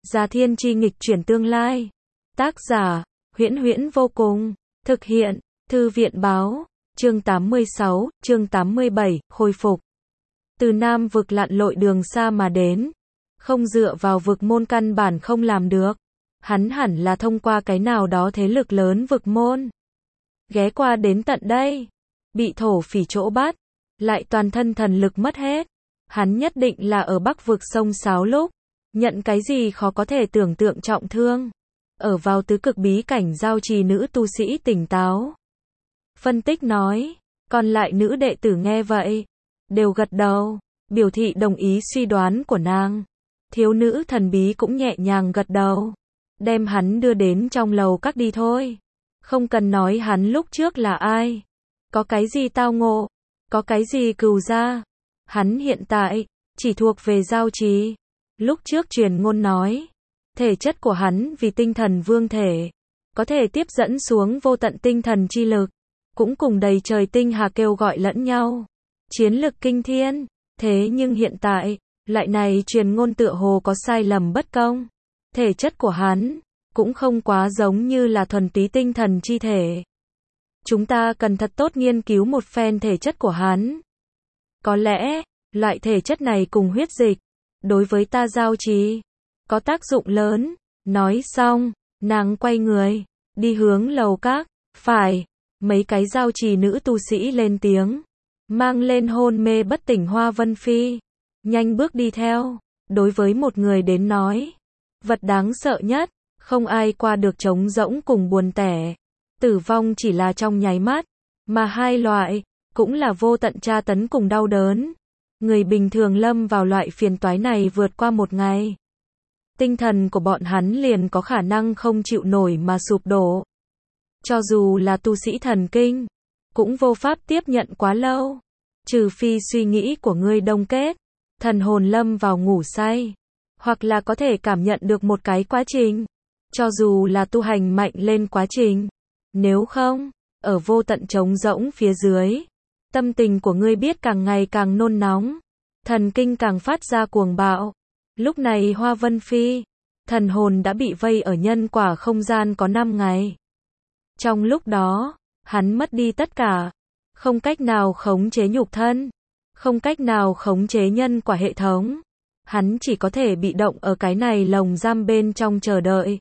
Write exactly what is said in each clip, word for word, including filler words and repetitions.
Gia Thiên Chi nghịch chuyển tương lai. Tác giả, Huyễn Huyễn vô cùng. Thực hiện, Thư viện báo. Chương tám mươi sáu, chương tám mươi bảy, khôi phục. Từ Nam vực lặn lội đường xa mà đến. Không dựa vào vực môn căn bản không làm được. Hắn hẳn là thông qua cái nào đó thế lực lớn vực môn. Ghé qua đến tận đây. Bị thổ phỉ chỗ bắt. Lại toàn thân thần lực mất hết. Hắn nhất định là ở Bắc vực sông Sáo lúc. Nhận cái gì khó có thể tưởng tượng trọng thương. Ở vào tứ cực bí cảnh giao trì nữ tu sĩ tỉnh táo. Phân tích nói. Còn lại nữ đệ tử nghe vậy. Đều gật đầu. Biểu thị đồng ý suy đoán của nàng. Thiếu nữ thần bí cũng nhẹ nhàng gật đầu. Đem hắn đưa đến trong lầu các đi thôi. Không cần nói hắn lúc trước là ai. Có cái gì tao ngộ. Có cái gì cừu gia. Hắn hiện tại, chỉ thuộc về giao trì. Lúc trước truyền ngôn nói. Thể chất của hắn vì tinh thần vương thể. Có thể tiếp dẫn xuống vô tận tinh thần chi lực. Cũng cùng đầy trời tinh hà kêu gọi lẫn nhau. Chiến lực kinh thiên. Thế nhưng hiện tại, lại này truyền ngôn tựa hồ có sai lầm bất công. Thể chất của hắn, cũng không quá giống như là thuần túy tinh thần chi thể. Chúng ta cần thật tốt nghiên cứu một phen thể chất của hắn. Có lẽ, loại thể chất này cùng huyết dịch, đối với ta giao trì, có tác dụng lớn. Nói xong, nàng quay người, đi hướng lầu các. Phải, mấy cái giao trì nữ tu sĩ lên tiếng. Mang lên hôn mê bất tỉnh Hoa Vân Phi. Nhanh bước đi theo. Đối với một người đến nói. Vật đáng sợ nhất. Không ai qua được trống rỗng cùng buồn tẻ. Tử vong chỉ là trong nháy mắt. Mà hai loại. Cũng là vô tận tra tấn cùng đau đớn. Người bình thường lâm vào loại phiền toái này vượt qua một ngày. Tinh thần của bọn hắn liền có khả năng không chịu nổi mà sụp đổ. Cho dù là tu sĩ thần kinh. Cũng vô pháp tiếp nhận quá lâu. Trừ phi suy nghĩ của ngươi đông kết. Thần hồn lâm vào ngủ say. Hoặc là có thể cảm nhận được một cái quá trình. Cho dù là tu hành mạnh lên quá trình. Nếu không, ở vô tận trống rỗng phía dưới. Tâm tình của ngươi biết càng ngày càng nôn nóng. Thần kinh càng phát ra cuồng bạo. Lúc này Hoa Vân Phi. Thần hồn đã bị vây ở nhân quả không gian có năm ngày. Trong lúc đó, hắn mất đi tất cả. Không cách nào khống chế nhục thân. Không cách nào khống chế nhân quả hệ thống. Hắn chỉ có thể bị động ở cái này lồng giam bên trong chờ đợi.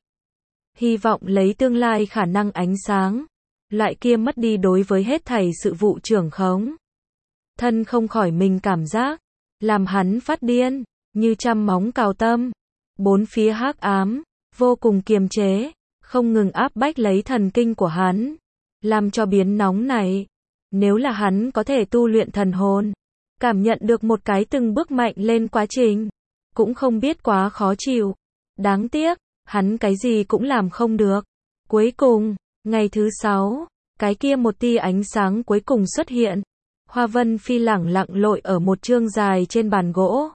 Hy vọng lấy tương lai khả năng ánh sáng. Loại kia mất đi đối với hết thảy sự vụ trưởng khống. Thân không khỏi mình cảm giác. Làm hắn phát điên. Như trăm móng cào tâm. Bốn phía hắc ám. Vô cùng kiềm chế. Không ngừng áp bách lấy thần kinh của hắn. Làm cho biến nóng này. Nếu là hắn có thể tu luyện thần hồn. Cảm nhận được một cái từng bước mạnh lên quá trình. Cũng không biết quá khó chịu. Đáng tiếc, hắn cái gì cũng làm không được. Cuối cùng, ngày thứ sáu, cái kia một tia ánh sáng cuối cùng xuất hiện. Hoa Vân Phi lẳng lặng lội ở một chương dài trên bàn gỗ.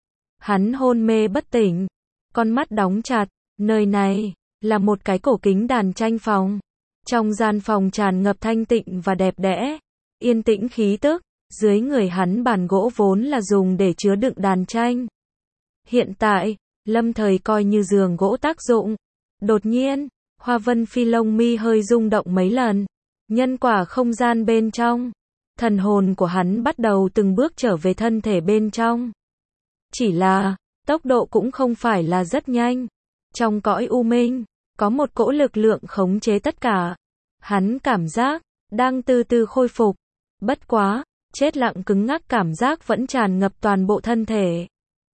Hắn hôn mê bất tỉnh. Con mắt đóng chặt. Nơi này, là một cái cổ kính đàn tranh phòng. Trong gian phòng tràn ngập thanh tịnh và đẹp đẽ. Yên tĩnh khí tức. Dưới người hắn bàn gỗ vốn là dùng để chứa đựng đàn tranh. Hiện tại, lâm thời coi như giường gỗ tác dụng. Đột nhiên, Hoa Vân Phi lông mi hơi rung động mấy lần. Nhân quả không gian bên trong. Thần hồn của hắn bắt đầu từng bước trở về thân thể bên trong. Chỉ là, tốc độ cũng không phải là rất nhanh. Trong cõi u minh, có một cỗ lực lượng khống chế tất cả. Hắn cảm giác, đang từ từ khôi phục. Bất quá, chết lặng cứng ngắc cảm giác vẫn tràn ngập toàn bộ thân thể.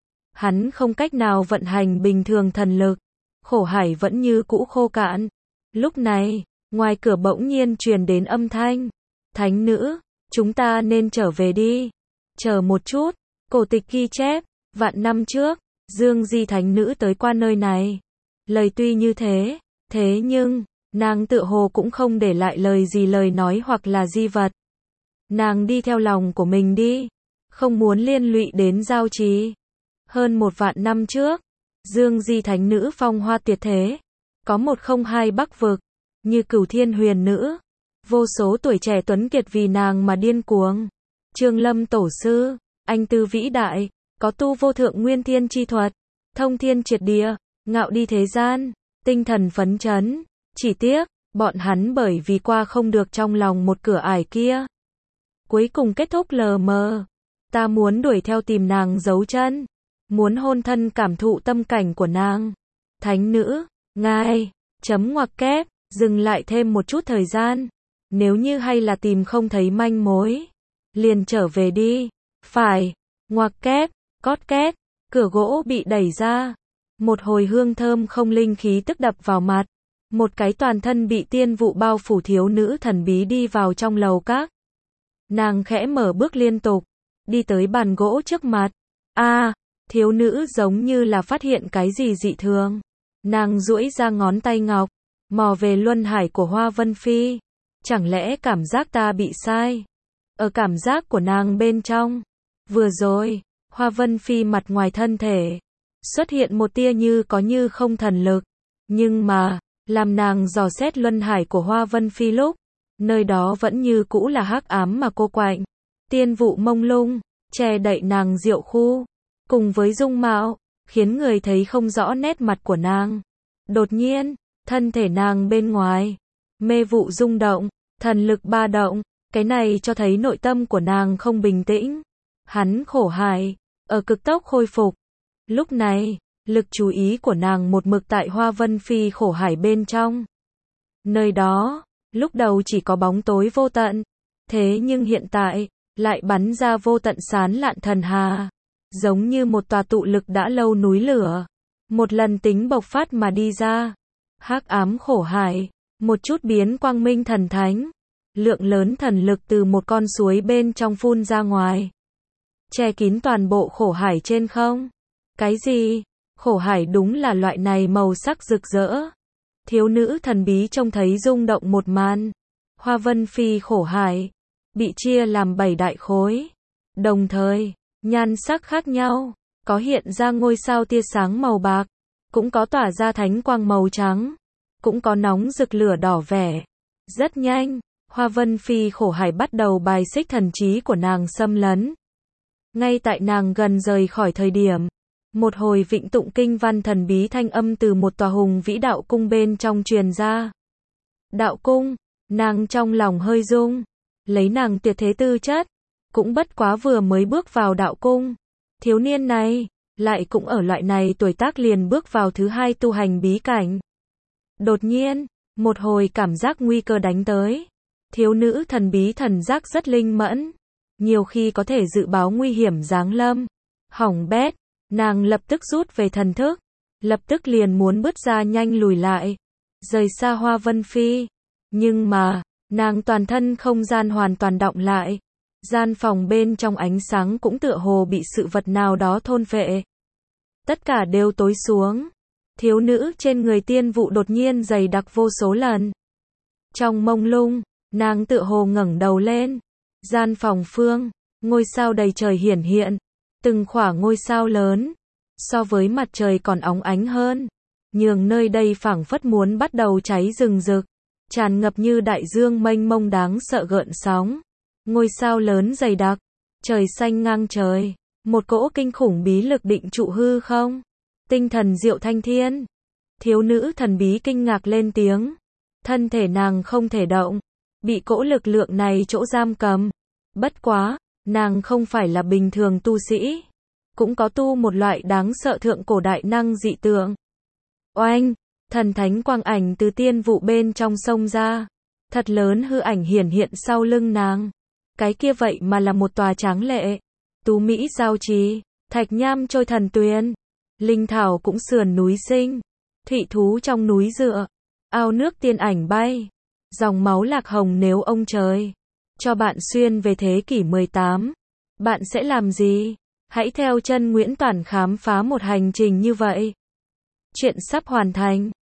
Hắn không cách nào vận hành bình thường thần lực. Khổ hải vẫn như cũ khô cạn. Lúc này, ngoài cửa bỗng nhiên truyền đến âm thanh. Thánh nữ, chúng ta nên trở về đi. Chờ một chút, cổ tịch ghi chép, vạn năm trước, Dương Di thánh nữ tới qua nơi này. Lời tuy như thế, thế nhưng, nàng tựa hồ cũng không để lại lời gì lời nói hoặc là di vật. Nàng đi theo lòng của mình đi. Không muốn liên lụy đến giao trì. Hơn một vạn năm trước. Dương Di thánh nữ phong hoa tuyệt thế. Có một không hai bắc vực. Như Cửu Thiên huyền nữ. Vô số tuổi trẻ tuấn kiệt vì nàng mà điên cuồng. Trương Lâm tổ sư. Anh tư vĩ đại. Có tu vô thượng nguyên thiên chi thuật. Thông thiên triệt địa. ngạo đi thế gian, tinh thần phấn chấn. Chỉ tiếc, bọn hắn bởi vì qua không được trong lòng một cửa ải kia. Cuối cùng kết thúc lờ mờ. Ta muốn đuổi theo tìm nàng giấu chân. Muốn hôn thân cảm thụ tâm cảnh của nàng. Thánh nữ, ngài, chấm ngoặc kép, dừng lại thêm một chút thời gian. Nếu như hay là tìm không thấy manh mối, liền trở về đi. Phải, ngoặc kép, cót két, cửa gỗ bị đẩy ra. Một hồi hương thơm không linh khí tức đập vào mặt. Một cái toàn thân bị tiên vụ bao phủ thiếu nữ thần bí đi vào trong lầu các. Nàng khẽ mở bước liên tục, đi tới bàn gỗ trước mặt. A, à, thiếu nữ giống như là phát hiện cái gì dị thường. Nàng duỗi ra ngón tay ngọc, mò về luân hải của Hoa Vân Phi. Chẳng lẽ cảm giác ta bị sai? Ở cảm giác của nàng bên trong, vừa rồi, Hoa Vân Phi mặt ngoài thân thể xuất hiện một tia như có như không thần lực, nhưng mà, làm nàng dò xét luân hải của Hoa Vân Phi lúc, nơi đó vẫn như cũ là hắc ám mà cô quạnh, tiên vụ mông lung, che đậy nàng diệu khu, cùng với dung mạo, khiến người thấy không rõ nét mặt của nàng. Đột nhiên, thân thể nàng bên ngoài, mê vụ rung động, thần lực ba động, cái này cho thấy nội tâm của nàng không bình tĩnh. Hắn khổ hải, ở cực tốc khôi phục. Lúc này, lực chú ý của nàng một mực tại Hoa Vân Phi khổ hải bên trong. Nơi đó, lúc đầu chỉ có bóng tối vô tận, thế nhưng hiện tại, lại bắn ra vô tận sán lạn thần hà, giống như một tòa tụ lực đã lâu núi lửa, một lần tính bộc phát mà đi ra. Hắc ám khổ hải, một chút biến quang minh thần thánh, lượng lớn thần lực từ một con suối bên trong phun ra ngoài, che kín toàn bộ khổ hải trên không. Cái gì? Khổ hải đúng là loại này màu sắc rực rỡ. Thiếu nữ thần bí trông thấy rung động một màn. Hoa Vân Phi khổ hải bị chia làm bảy đại khối, đồng thời nhan sắc khác nhau, có hiện ra ngôi sao tia sáng màu bạc, cũng có tỏa ra thánh quang màu trắng, cũng có nóng rực lửa đỏ vẻ. Rất nhanh, Hoa Vân Phi khổ hải bắt đầu bài xích thần trí của nàng xâm lấn. Ngay tại nàng gần rời khỏi thời điểm, một hồi vịnh tụng kinh văn thần bí thanh âm từ một tòa hùng vĩ đạo cung bên trong truyền ra. Đạo cung, nàng trong lòng hơi rung, lấy nàng tuyệt thế tư chất, cũng bất quá vừa mới bước vào đạo cung. Thiếu niên này, lại cũng ở loại này tuổi tác liền bước vào thứ hai tu hành bí cảnh. Đột nhiên, một hồi cảm giác nguy cơ đánh tới. Thiếu nữ thần bí thần giác rất linh mẫn, nhiều khi có thể dự báo nguy hiểm giáng lâm. Hỏng bét, nàng lập tức rút về thần thức, lập tức liền muốn bứt ra nhanh lùi lại, rời xa Hoa Vân Phi. Nhưng mà, nàng toàn thân không gian hoàn toàn đọng lại. Gian phòng bên trong ánh sáng cũng tựa hồ bị sự vật nào đó thôn phệ. Tất cả đều tối xuống. Thiếu nữ trên người tiên vụ đột nhiên dày đặc vô số lần. Trong mông lung, nàng tựa hồ ngẩng đầu lên. Gian phòng phương, ngôi sao đầy trời hiển hiện. Từng khỏa ngôi sao lớn, so với mặt trời còn óng ánh hơn, nhường nơi đây phảng phất muốn bắt đầu cháy rừng rực, tràn ngập như đại dương mênh mông đáng sợ gợn sóng. Ngôi sao lớn dày đặc, trời xanh ngang trời, một cỗ kinh khủng bí lực định trụ hư không. Tinh thần diệu thanh thiên. Thiếu nữ thần bí kinh ngạc lên tiếng. Thân thể nàng không thể động, bị cỗ lực lượng này chỗ giam cầm. Bất quá, nàng không phải là bình thường tu sĩ, cũng có tu một loại đáng sợ thượng cổ đại năng dị tượng. Oanh, thần thánh quang ảnh từ tiên vụ bên trong sông ra, thật lớn hư ảnh hiển hiện sau lưng nàng. Cái kia vậy mà là một tòa tráng lệ, tú mỹ giao trì, thạch nham trôi thần tuyền, linh thảo cũng sườn núi sinh, thụy thú trong núi dựa, ao nước tiên ảnh bay, dòng máu lạc hồng. Nếu ông trời cho bạn xuyên về thế kỷ mười tám, bạn sẽ làm gì? Hãy theo chân Nguyễn Toản khám phá một hành trình như vậy. Chuyện sắp hoàn thành.